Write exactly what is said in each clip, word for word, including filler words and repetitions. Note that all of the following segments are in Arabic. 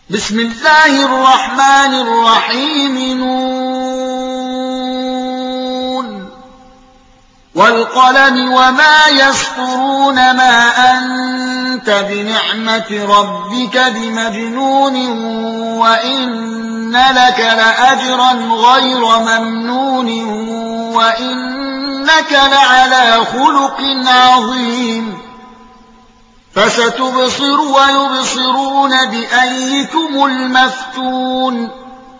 بسم الله الرحمن الرحيم نون والقلم وما يسطرون ما أنت بنعمة ربك بمجنون وإن لك لأجرا غير ممنون وإنك لعلى خلق عظيم فستبصر ويبصرون بأيكم المفتون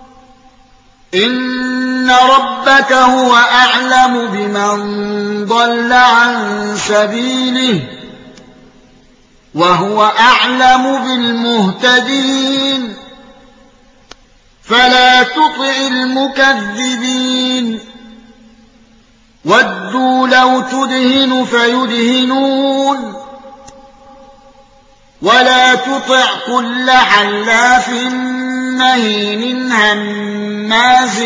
إن ربك هو أعلم بمن ضل عن سبيله وهو أعلم بالمهتدين فلا تطع المكذبين ودوا لو تدهن فيدهنون ولا تطع كل حلاف مهين هماز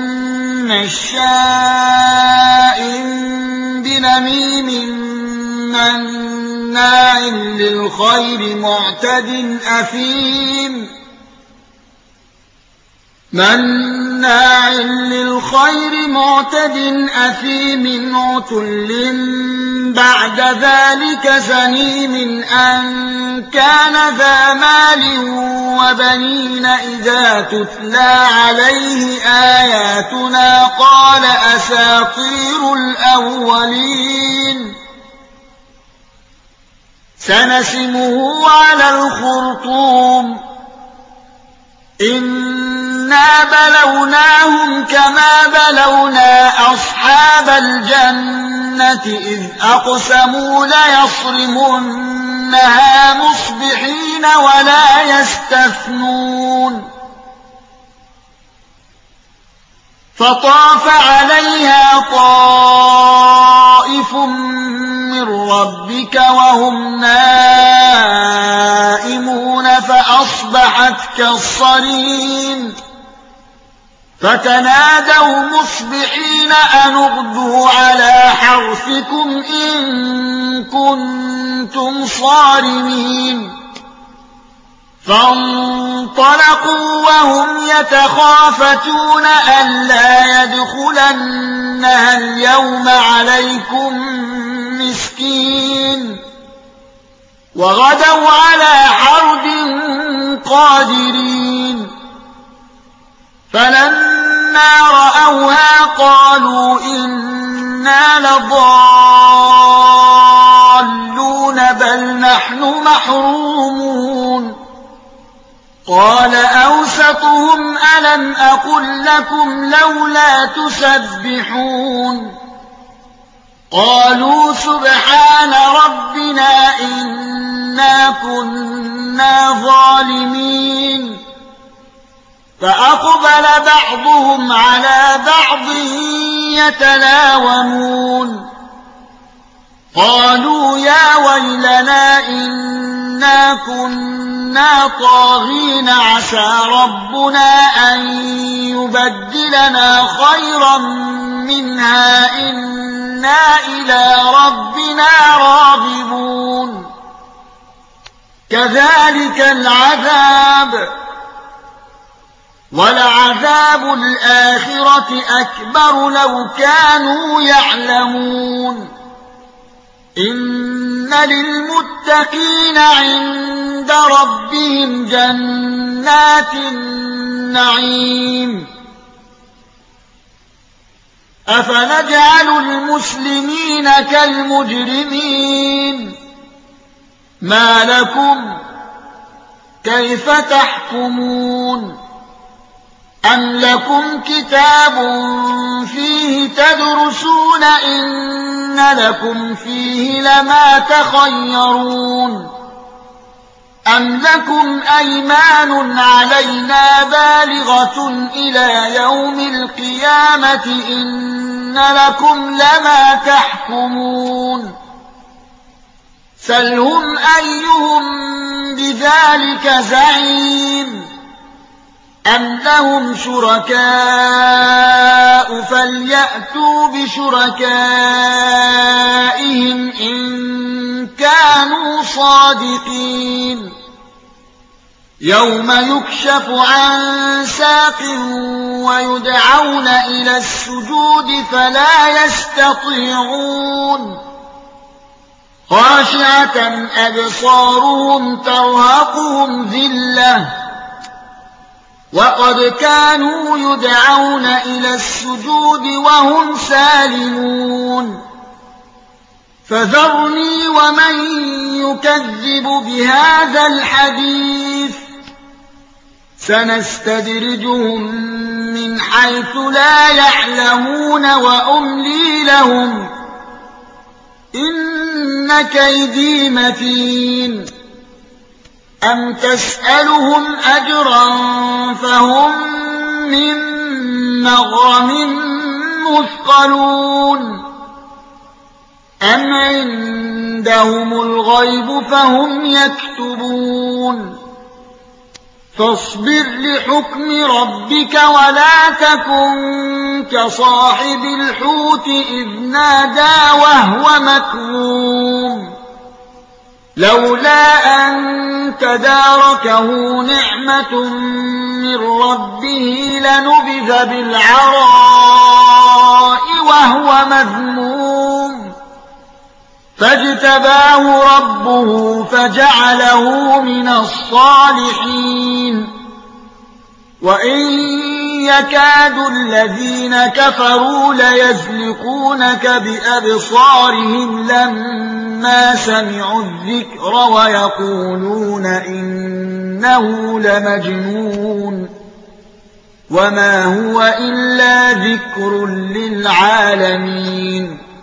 مشاء بنميم مناع للخير معتد أثيم مناع للخير معتد أثيم عتل بعد ذلك زنيم أن كان ذا مال وبنين إذا تتلى عليه آياتنا قال أساطير الأولين سنسمه على الخرطوم إنا بلوناهم كما بلونا أصحاب الجنة إذ أقسموا ليصرمنها مصبحين ولا يستثنون فطاف عليها طائف من ربك وهم نائمون فأصبحت كالصريم فتنادوا مصبحين أن اغدوا على حرثكم إن كنتم صارمين فانطلقوا وهم يتخافتون ألا يدخلنها اليوم عليكم مسكين وغدوا على حرد قادرين فلما رأوها قالوا إنا لضالون بل نحن محرومون قال أوسطهم ألم أقل لكم لولا تسبحون قالوا سبحان ربنا إنا كنا ظالمين فأقبل بعضهم على بعض يتلاومون قالوا يا ويلنا إنا كنا طاغين عسى ربنا أن يبدلنا خيرا منها إنا إلى ربنا راغبون كذلك العذاب ولعذاب الآخرة أكبر لو كانوا يعلمون إن للمتقين عند ربهم جنات النعيم أفنجعل المسلمين كالمجرمين ما لكم كيف تحكمون أم لكم كتاب فيه تدرسون إن لكم فيه لما تخيرون أم لكم أيمان علينا بالغة إلى يوم القيامة إن لكم لما تحكمون سلهم أيهم بذلك زعيم أم لهم شركاء فليأتوا بشركائهم إن كانوا صادقين يوم يكشف عن ساق ويدعون إلى السجود فلا يستطيعون خاشعة أبصارهم ترهقهم ذلة وقد كانوا يدعون إلى السجود وهم سالمون فذرني ومن يكذب بهذا الحديث سنستدرجهم من حيث لا يعلمون وأملي لهم إن كيدي متين أم تسألهم أجرا فهم من مغرم مثقلون أم عندهم الغيب فهم يكتبون فاصبر لحكم ربك ولا تكن كصاحب الحوت إذ نادى وهو مكظوم لولا أن تداركه نعمة من ربه لنبذ بالعراء وهو مذموم فاجتباه ربه فجعله من الصالحين وإن يكاد الذين كفروا ليزلقونك بأبصارهم لما سمعوا الذكر ويقولون إنه لمجنون وما هو إلا ذكر للعالمين